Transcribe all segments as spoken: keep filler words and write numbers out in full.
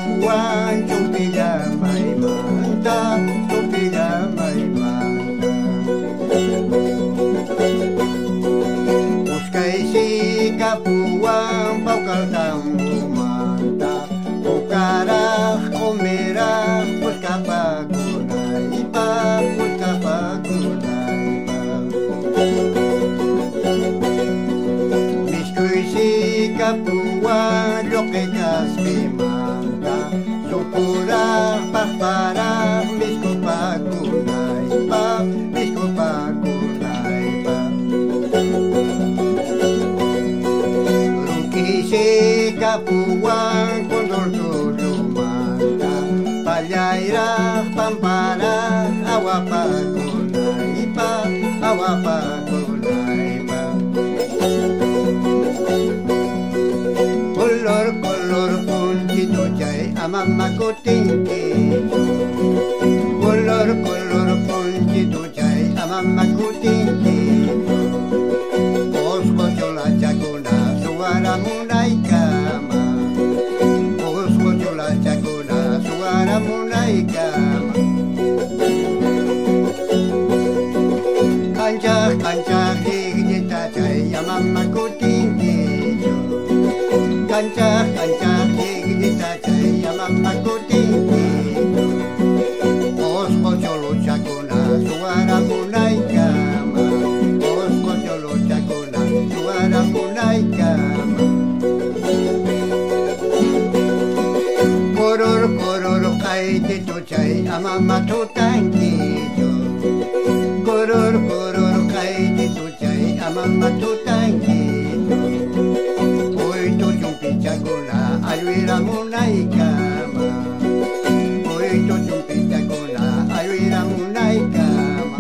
kapuan Chupilla may manta, chupilla may manta. Puskay si kapuan Paukal tambu manta. Pukarak kumirak Puska pagunay pa, puska pagunay pa. Miskoy si kapuan Loke kaspi manta. Supurak pakparak Misko pagunay pa, misko pagunay pa. Ruki si kapuan Kondor tulumanta. Palyairak pamparak Awa pagunay pa, awa pagunay pa. Kolor kolor pun kito chay amama ko tingkito. Kolor kolor pun kito chay amama ko tingkito. Kosko chola chakuna suara munay kama. Kosko chola chakuna suara munay kama. Kancak kancak higita chay amama ko tingkito. Kancak kancak higita chay amama ko tingkito. Kosko cholo chakuna suara munay kama. Kosko cholo chakuna suara munay kama. Koror koror kay dito chay amama tutangkito. Koror koror kay dito chay amama tutangkito. Hoy tu chumpi chakuna ayuira munay kama. Hoy tu chumpi chakuna ayuira munay kama.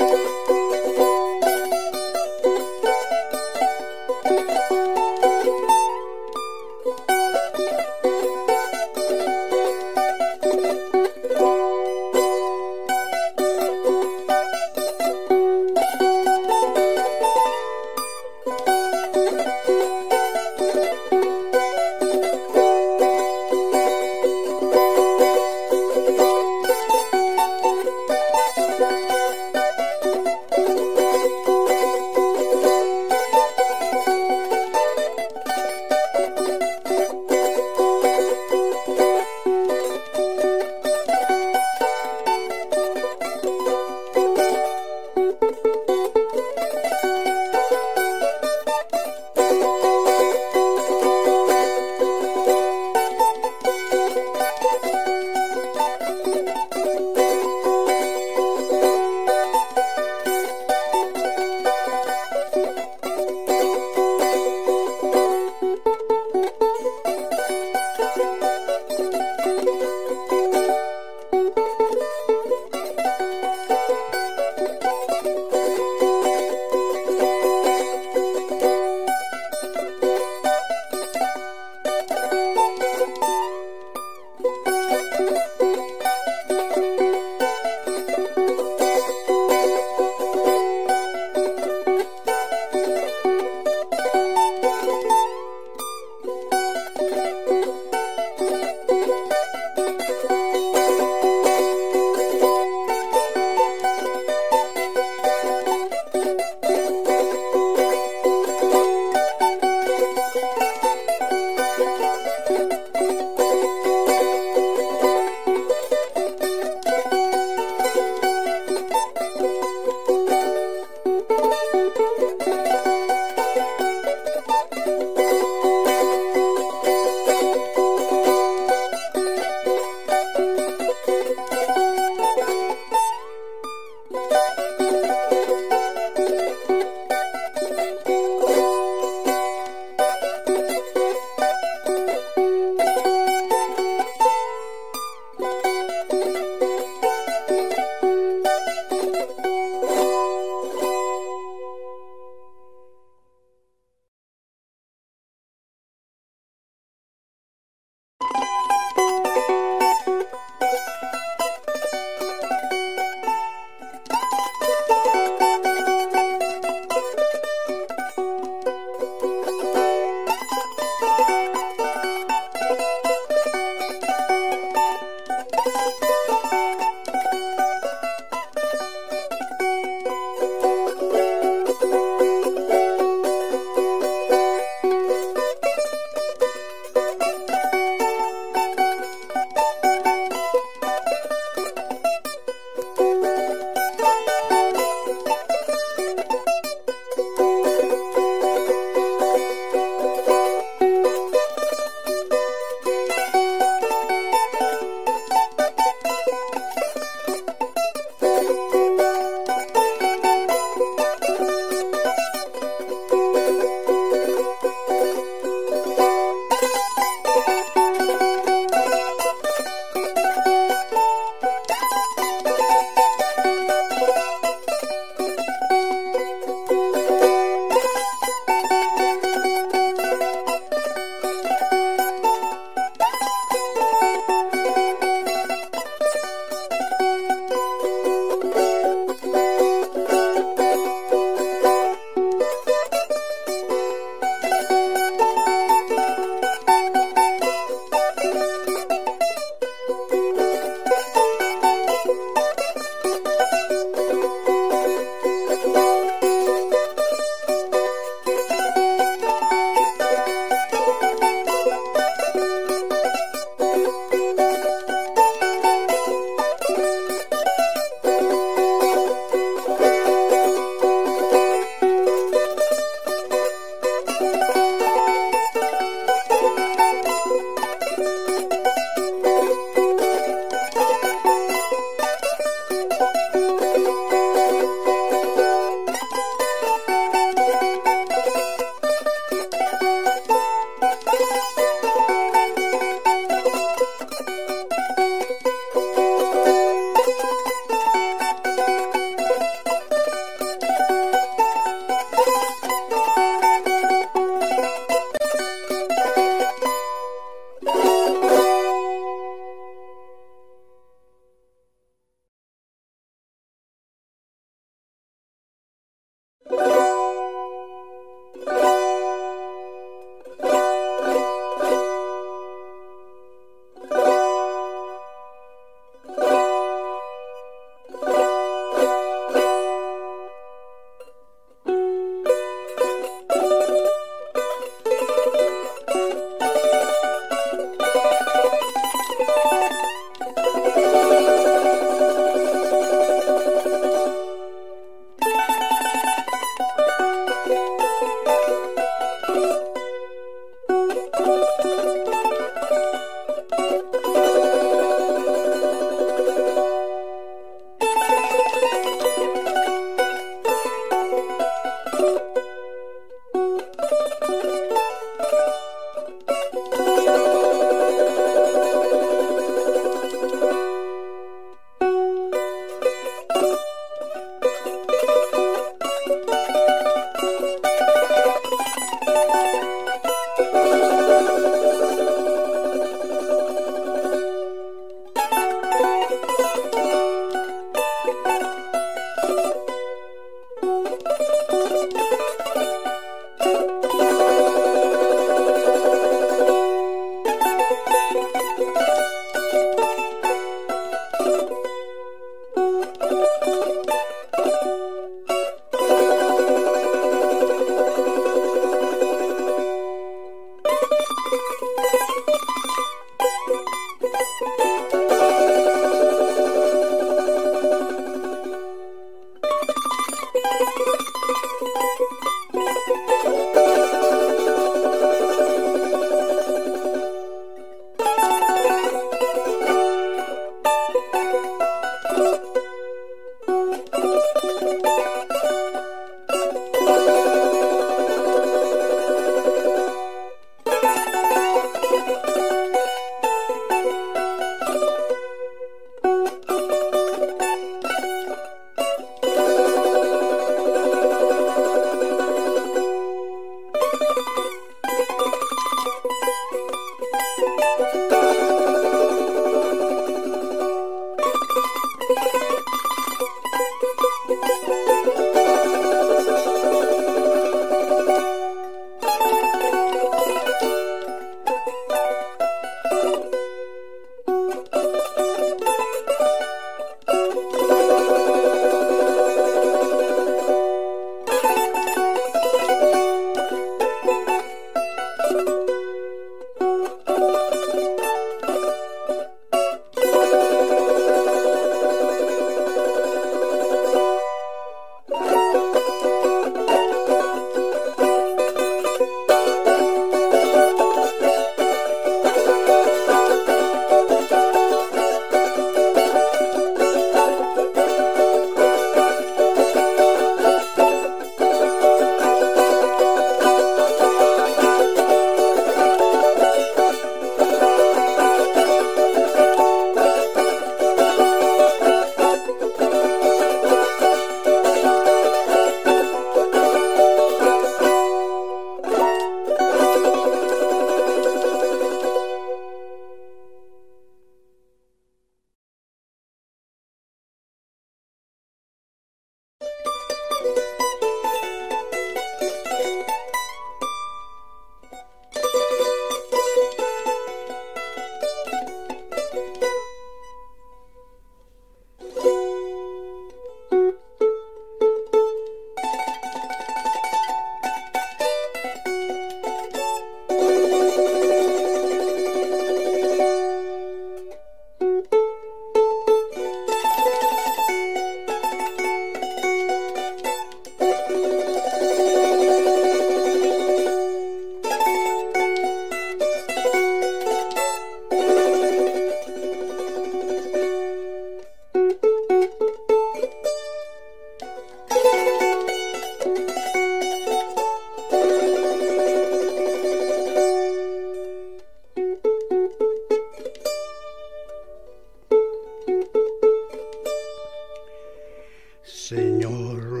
Señor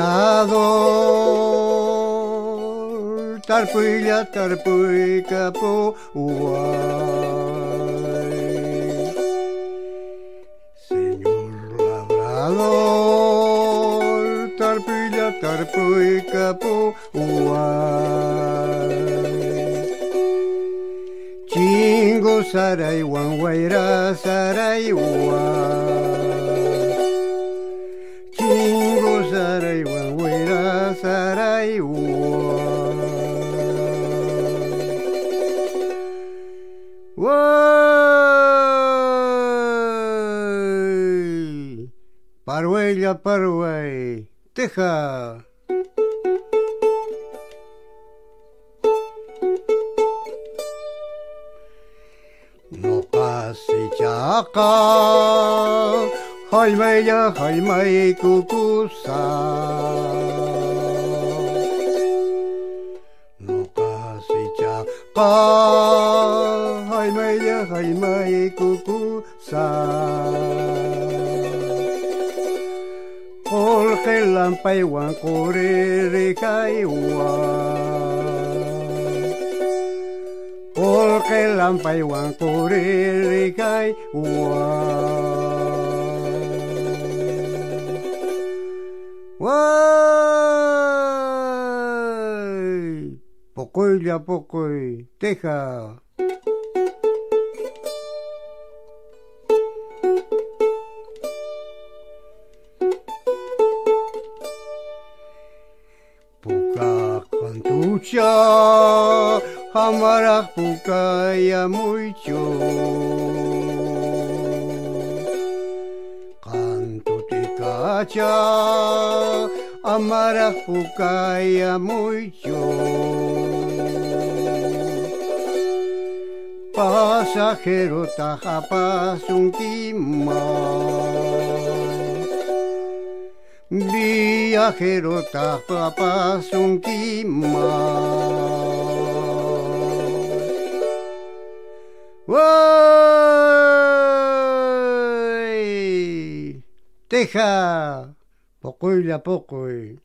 labrador, tarpuya tarpuica po uay. Señor labrador, tarpuya tarpuica po uay. Chingo saray wanwaira saray uay. Chingo saray wanwaira saray uay. Parhuella parhuay, teja. No casi chaca, Jaime ya Jaime cucusa. No casi chaca, Jaime ya Jaime cucusa. Jorge lampai wan corre kaiwan. Porque lampai wan corre kaiwan. Uay, pocoy ya pocoy, teja. Puka cantucha, hamarak puka ya mucho. Cantutica amara pukaya mucho. Pasajero tajapas un quima, viajero tajapas un quima. ¡Uy! Teja, pocoy la pocoy.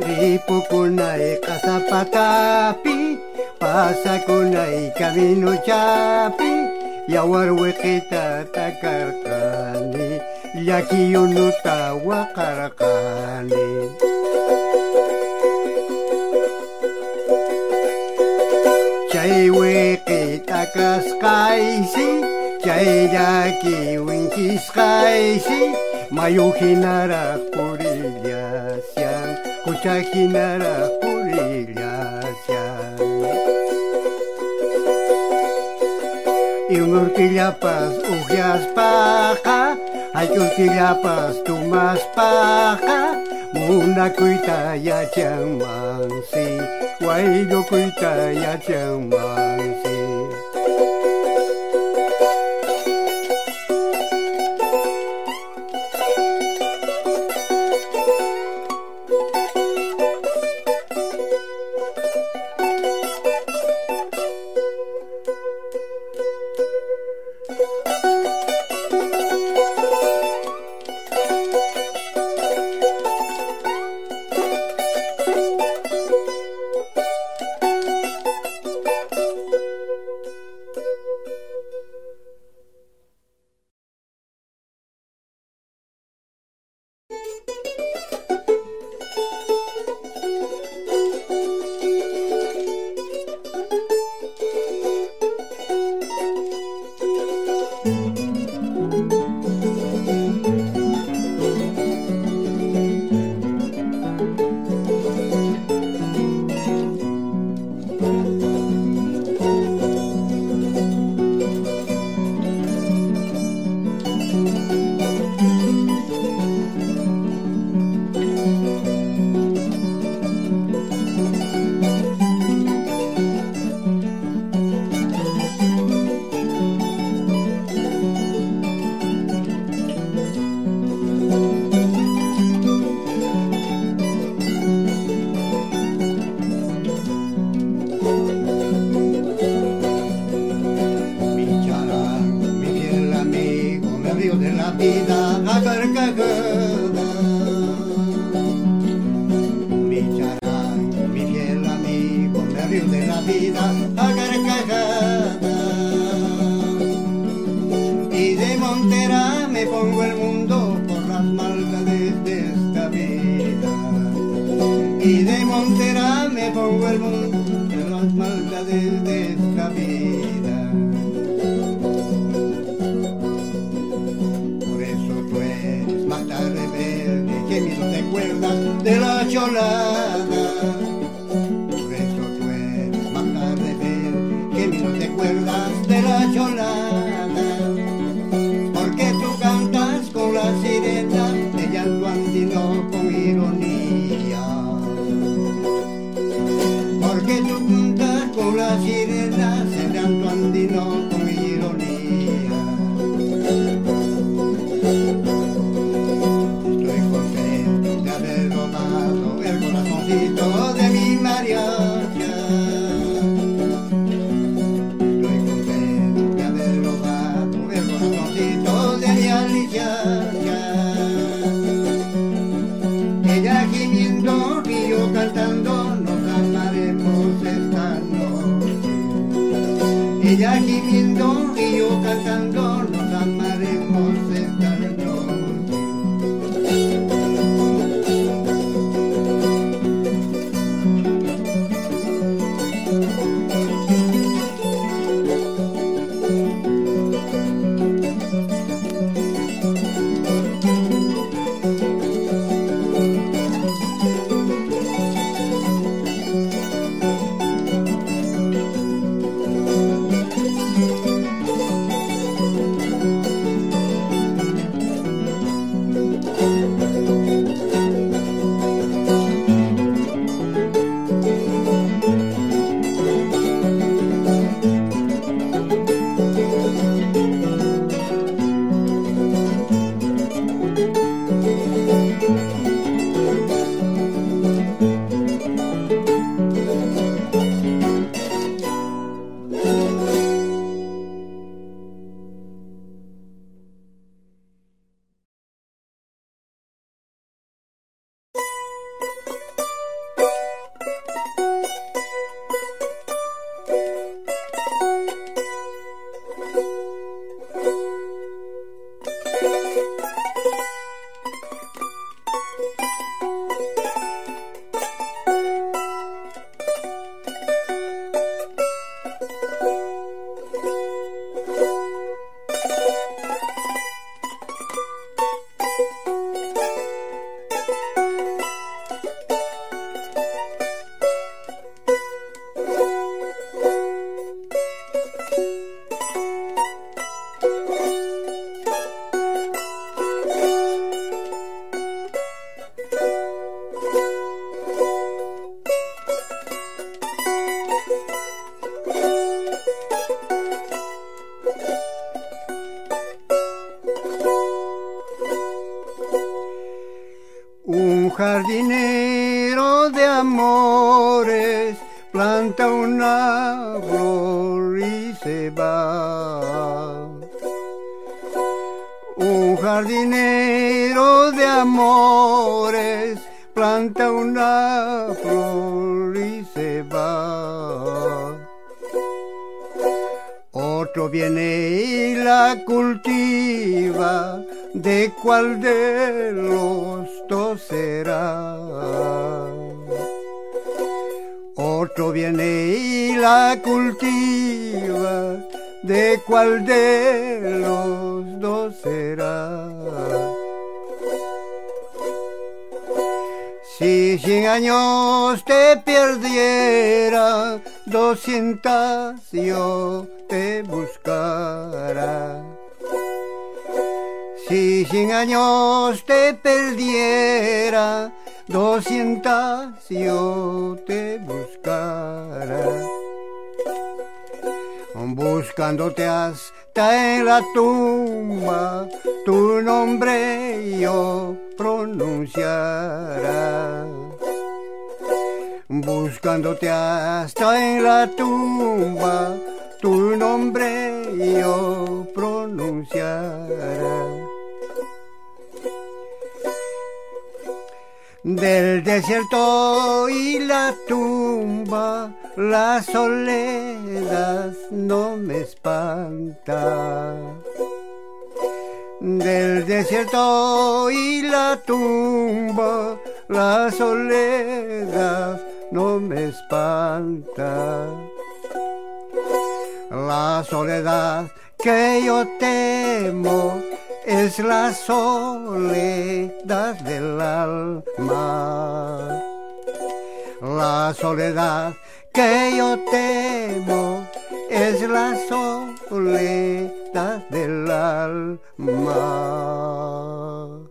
ripukunay kasapatapi, pasakunay camino chapi, yawarwekita takarkani, yakiyunuta wakarkani. Chay wekita kaskaysi, chay yaki winkiskaysi, mayuhinara purillasyang, kuchahinara purillasyang. Iunurtillapas ujiaspaka, ayurtillapas tumaspaka, munakuyta yachang mansi, waylukuyta yachang mansi. jardinero de amores planta una flor y se va. Un jardinero de amores planta una flor y se va. Otro viene y la cultiva, ¿de cuál de los dos será? Otro viene y la cultiva, ¿de cuál de los dos será? Si cien años te perdiera, doscientas yo te buscara. Si cien años te perdiera, doscientas yo te buscara. Buscándote hasta en la tumba, tu nombre yo pronunciará. Buscándote hasta en la tumba, tu nombre yo pronunciará. Del desierto y la tumba, la soledad no me espanta. Del desierto y la tumba, la soledad no me espanta. La soledad que yo temo es la soledad del alma. La soledad que yo temo es la soledad del alma.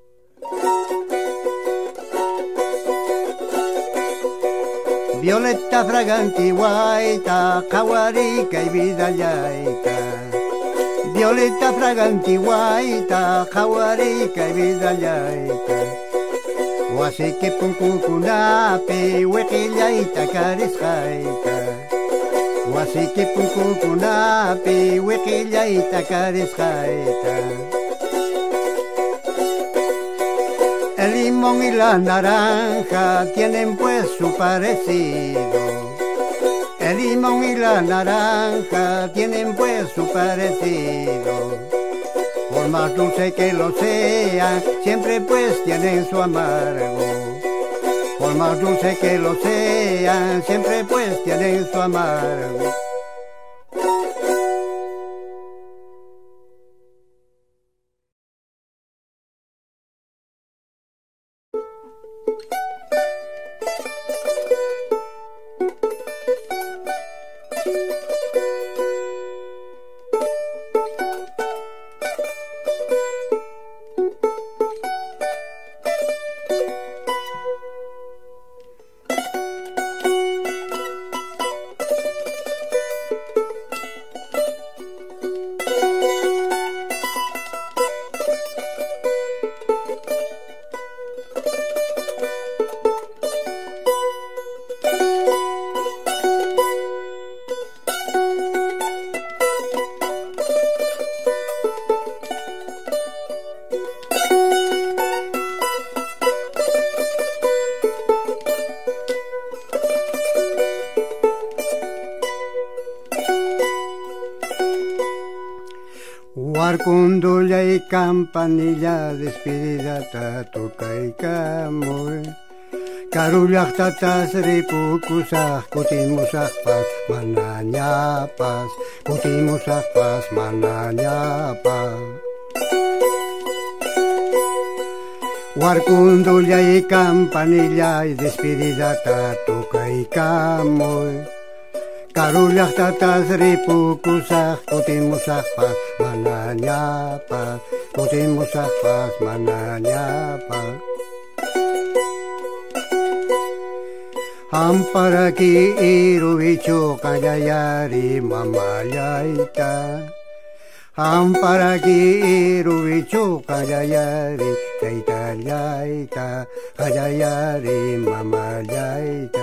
Violeta fragante guaita, jawarica y vidallaita. Violeta fragante guaita, jawarica y vidallaita. Wasiki punkukunapi, wekillaita karisjaita. Wasiki punkukunapi, wekillaita karisjaita. El limón y la naranja tienen pues su parecido. El limón y la naranja tienen pues su parecido. Por más dulce que lo sea, siempre pues tienen su amargo. Por más dulce que lo sea, siempre pues tienen su amargo. Warkundulla y campanilla despedida tatuca y camoy. Karullak tatas ripukusah kutimusak pas mananyapas. Kutimusak pas mananyapas. Warkundulla y campanilla y despedida tatuca y camoy. Karullak tatas ripukusah kutimusak pas mananyapas. Kutimusak pas mananyapas. Amparaki iruicho kayayari mamayaita. Amparaki rubichu kayayari taita yaita kayayari mama yaita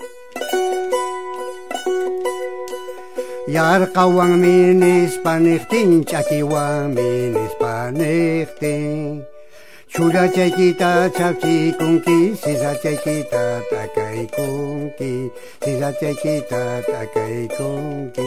Yar kawang minis paniktin chakiwang minis paniktin Chula chekita chapchi kunki sisa chekita takai kunki sisa chekita takai kunki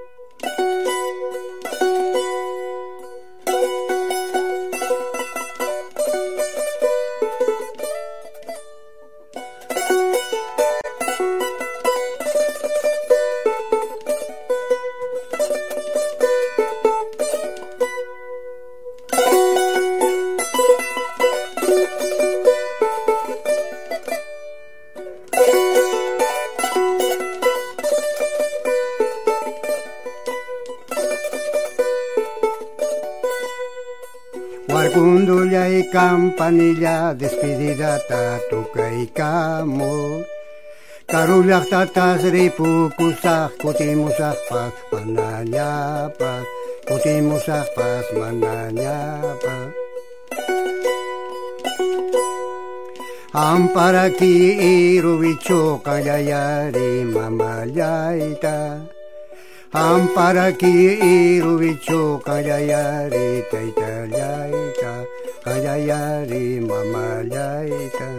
Wargundulla y campanilla despedida tatuca y camo Karulak tatas ripukusak kutimusak pas mananyapa Kutimusak pas mananyapa Amparaki irubicho kayayari mamayaita Amparaki irubicho kayayari taitayaita kayayari mamayaita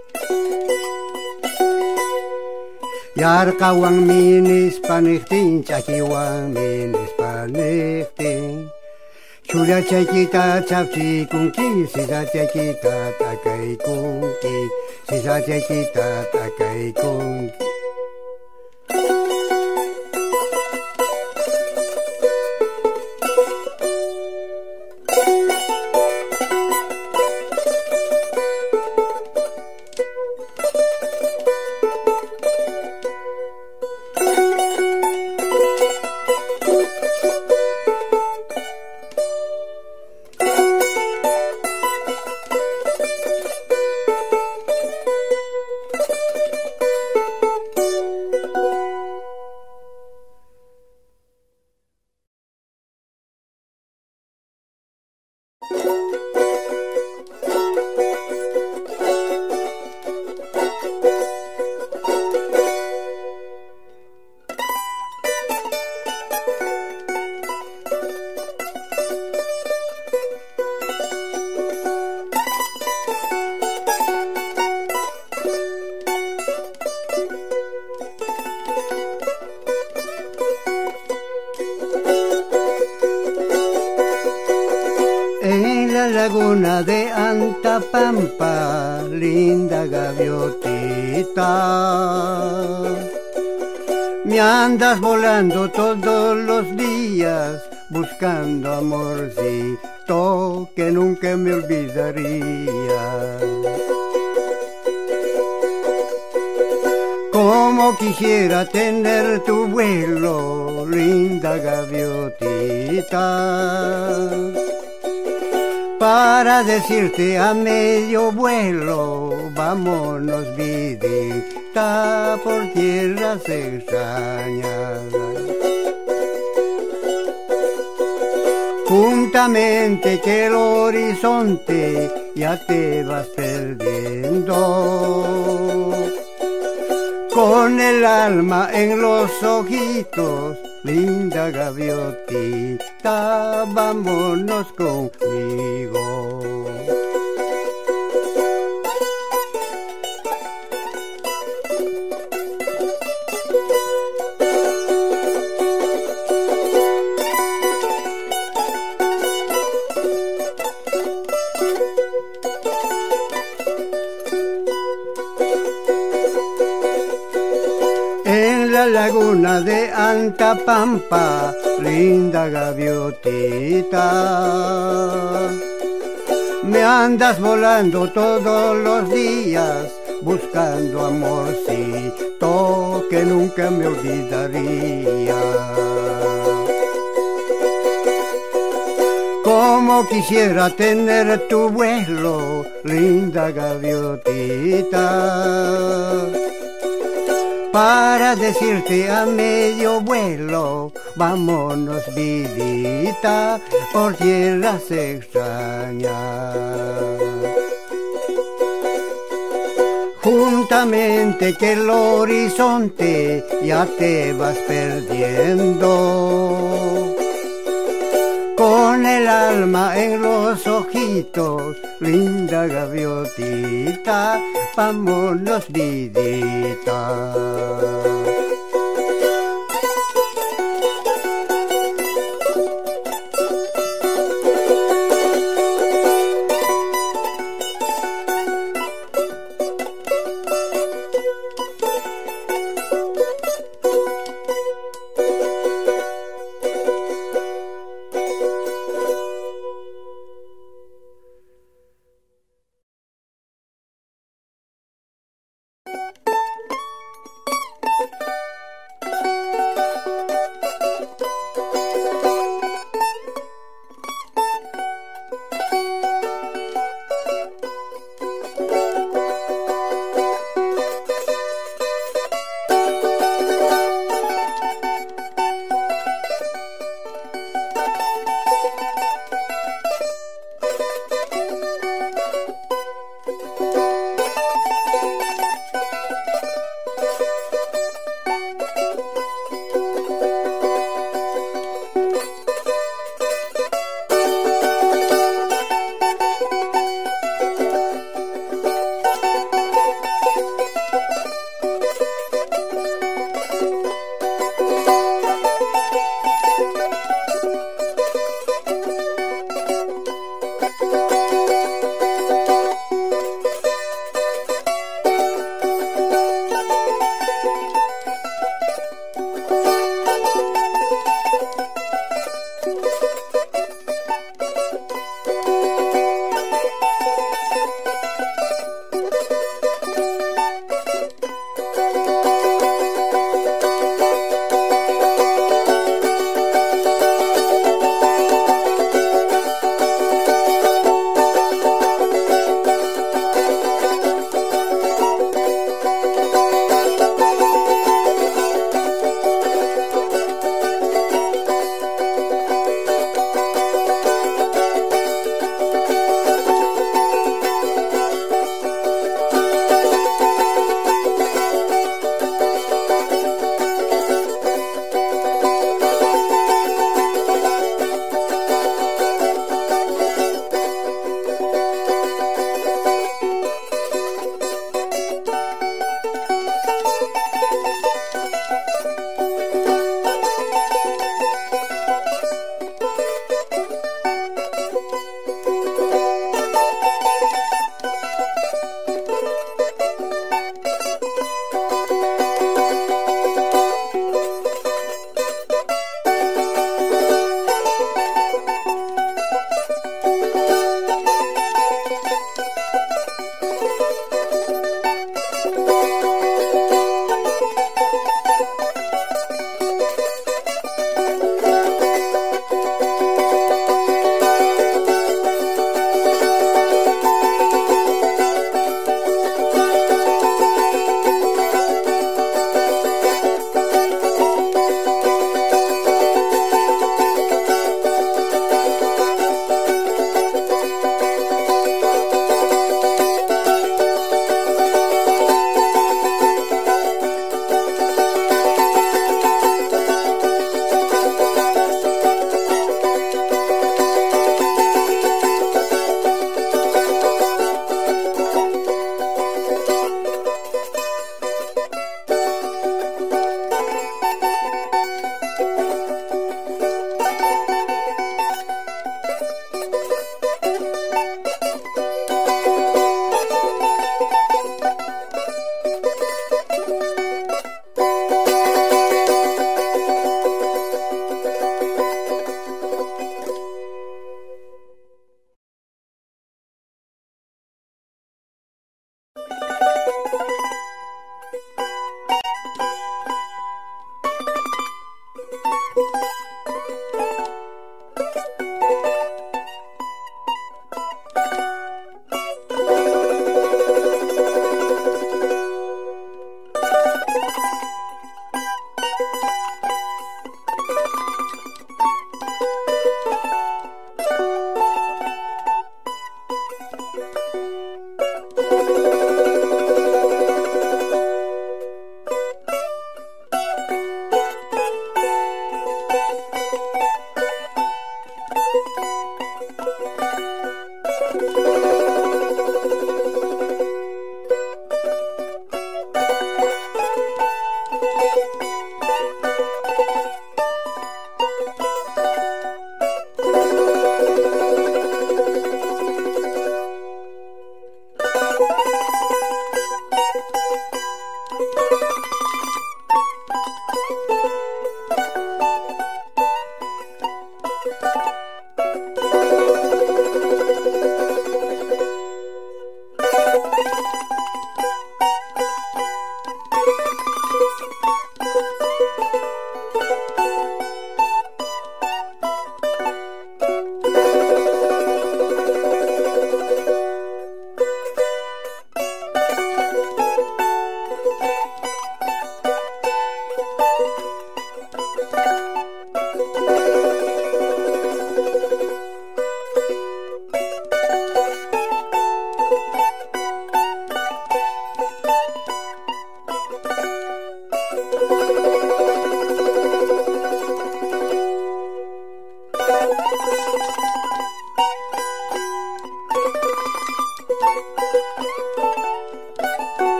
Yar kawang minis paniktin chakiwang minis paniktin Chula chekita chapchi kunki sisa chekita takai kunki sisa chekita takai kunki Laguna de Antapampa, linda gaviotita, me andas volando todos los días, buscando amorcito que nunca me olvidaría. Como quisiera tener tu vuelo, linda gaviotita, para decirte a medio vuelo, vámonos vidita por tierras extrañas. Juntamente que el horizonte ya te vas perdiendo, con el alma en los ojitos, linda gaviotita, vámonos conmigo. En la laguna de Antapampa, linda gaviotita, me andas volando todos los días, buscando amorcito que nunca me olvidaría. Como quisiera tener tu vuelo, linda gaviotita, para decirte a medio vuelo, vámonos vidita por tierras extrañas. Juntamente que el horizonte ya te vas perdiendo, con el alma en los ojitos, linda gaviotita, vámonos vidita.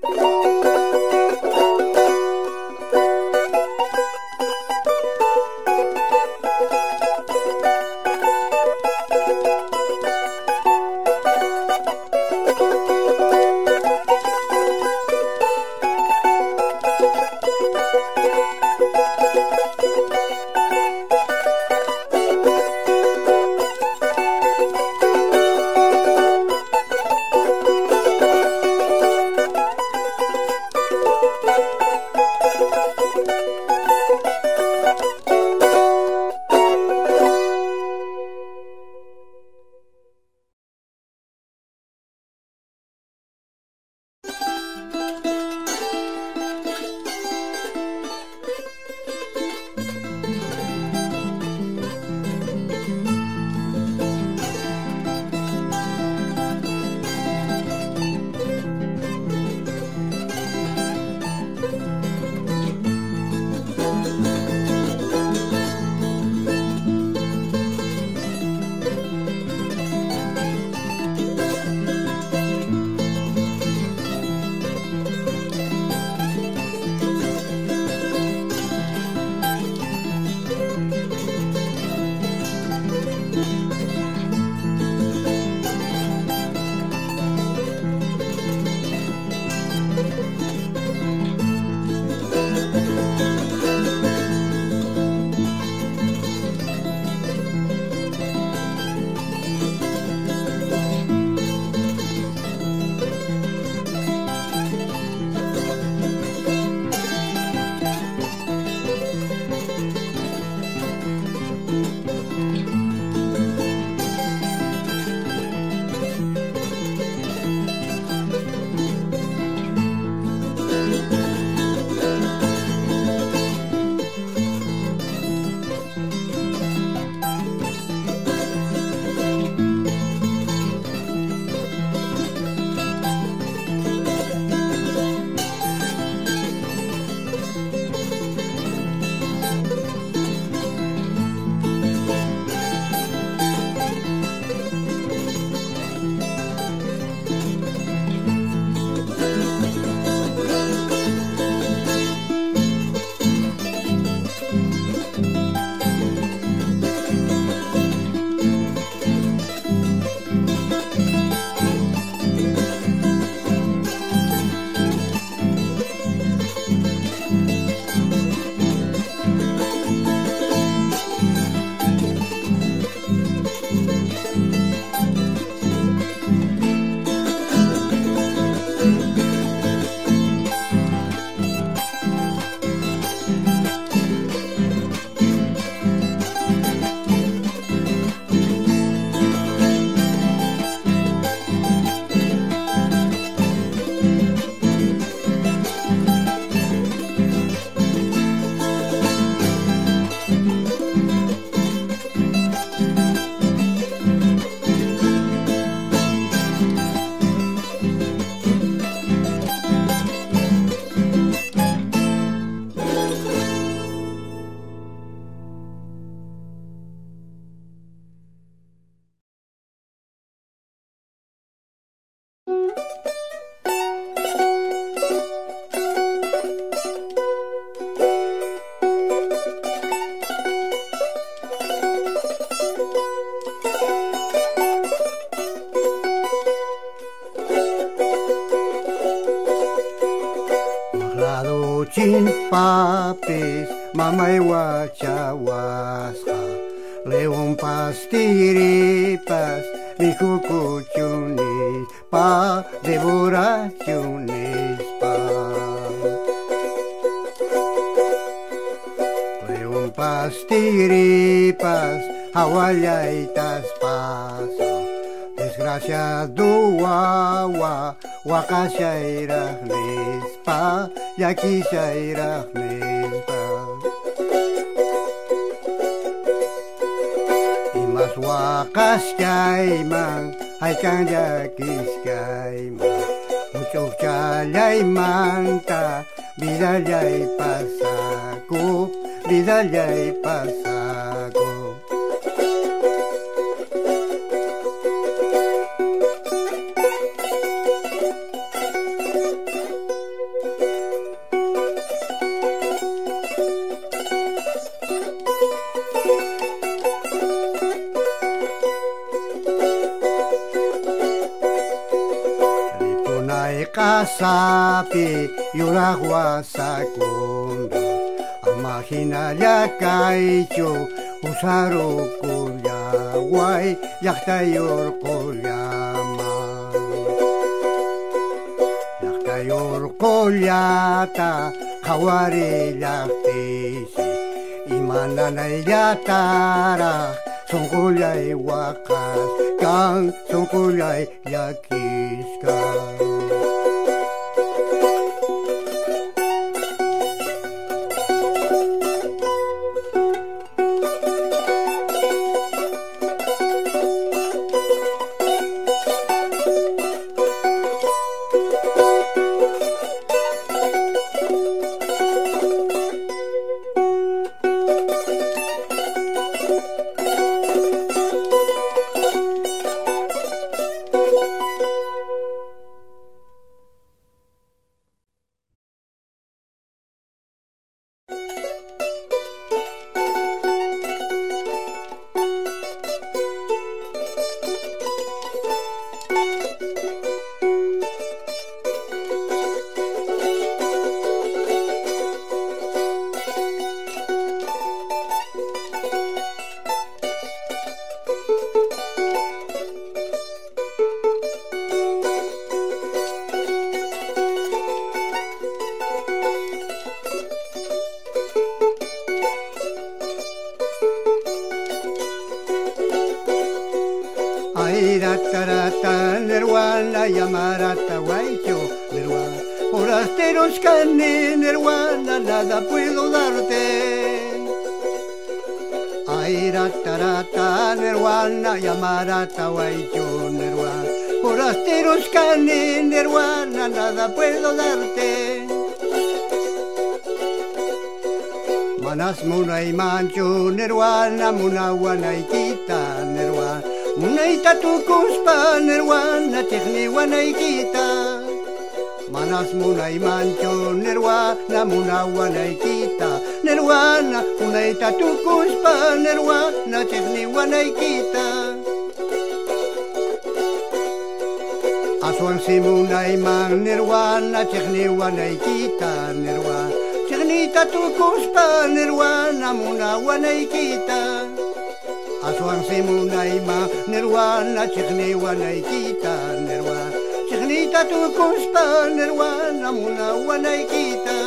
Chin papis, mamay wachawaska, leon pastiripas, mi cucuchunis, pa devorachunis pa. Leon pastiripas, hawaiaitas pasa, desgraciado wawa, wakasyairah nispa, yakisyairah nispa. Imas wakas kaimang, ay kang yakis kaimang, muchok chalay manta, bidalay pasako, bidalay pasako. sapi yuragwa sakunda amahina ya kaicho usaro kulya wai yaktayor kulyama yaktayor kulyata kawari yaktisi imananay yatara sungkulyay wakas kang sungkulyay yakis kang Airatarata nirwana yamarata guaycho nirwana forasteros cani nirwana nada puedo darte Airatarata nirwana yamarata guaycho nirwana forasteros cani nirwana nada puedo darte Manas munay mancho nirwana munawanay kita nirwana Munaita tu kuspa nirwana tekni wanay kita Manas munay mancho nirwana muna wanay kita Nirwana munaita tu kuspa nirwana tekni wanay kita Aswan si munay mang nirwana tekni wanay kita Nirwana teknita tu kuspa nirwana muna wanay kita Aswang si munay ma nirwana chikni wanay kita nirwana Chiknita tu kuspa nirwana muna wanay kita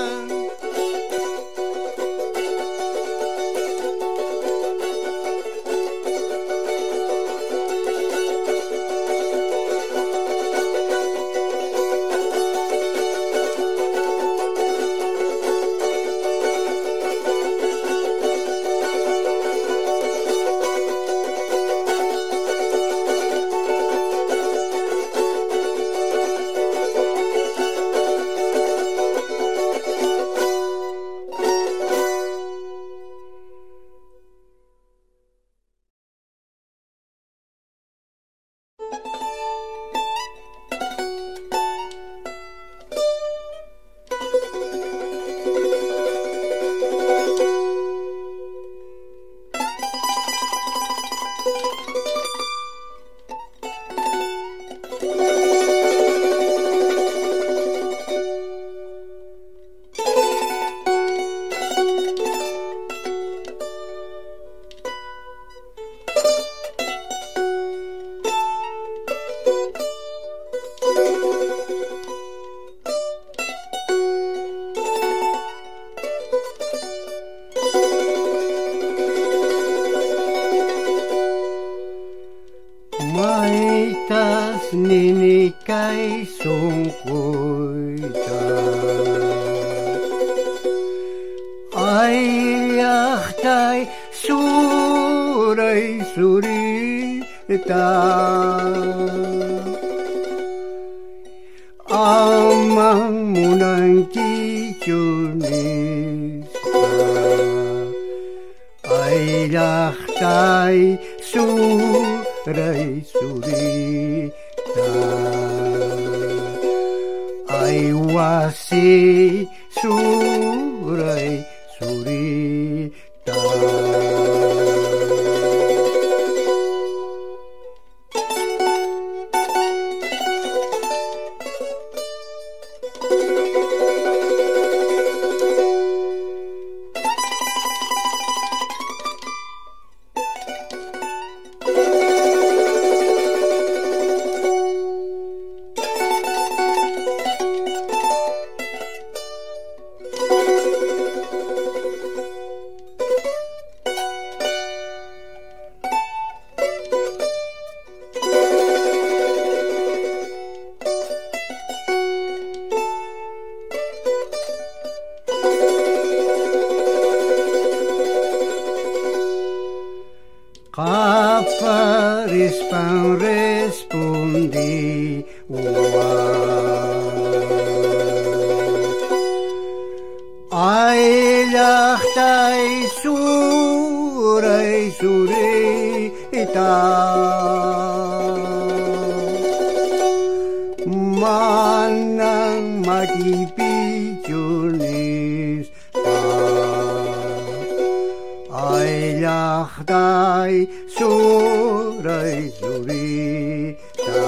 Maitas nini kay sungkuita Ay yahtay suray surita Amang munang kichunista Ay yahtay suray surita Ay wasi suray surita pan respondi ay lachtai surai surita manang makipichunis ay lachtai surai surita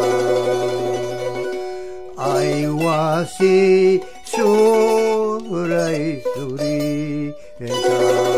ay wasi surai surita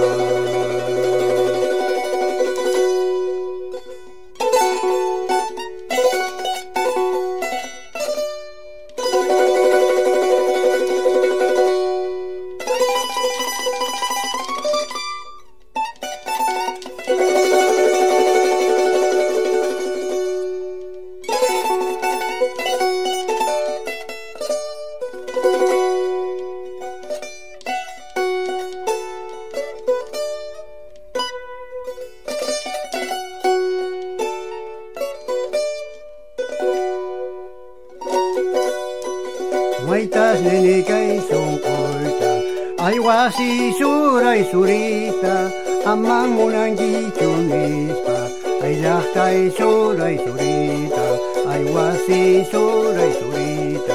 Maitas nene kay sungkolta ay wasi suray surita amang munang gichunispa ay laktay suray surita ay wasi suray surita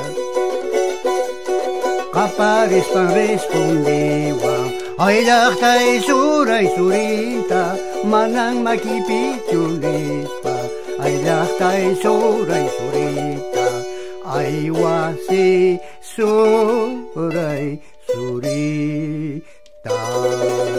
kaparis pang respondiwa ay laktay suray surita manang makipichunispa ay laktay suray surita ay wasi suray surita.